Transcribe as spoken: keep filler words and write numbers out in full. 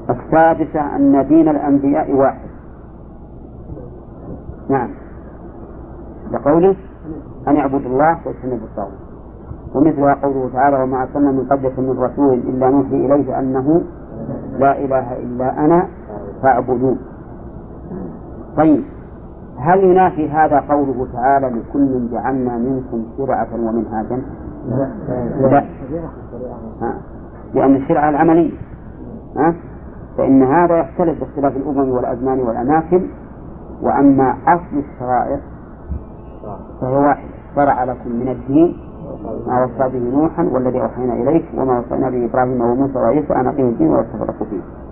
السادسة أن دين الأنبياء واحد. نعم، لقوله أن يعبدوا الله واجتنبوا الطاغوت. ومثلها قوله تعالى: وما أرسلنا من قبلك من رسول إلا نوحي إليه أنه لا إله إلا أنا فاعبدون. طيب، هل ينافي هذا قوله تعالى: لكل جعلنا منكم شرعة ومنهاجا؟ لا، لأن الشرع العملي، فإن هذا يختلف باختلاف الأمم والأزمان والأماكن. وأما أصل الشرائع فهو واحد: شرع لكم من الدين ما وصى به نوحا والذي أوحينا إليك وما وصينا به إبراهيم وموسى وعيسى أن أقيموا الدين ولا تفرقوا فيه.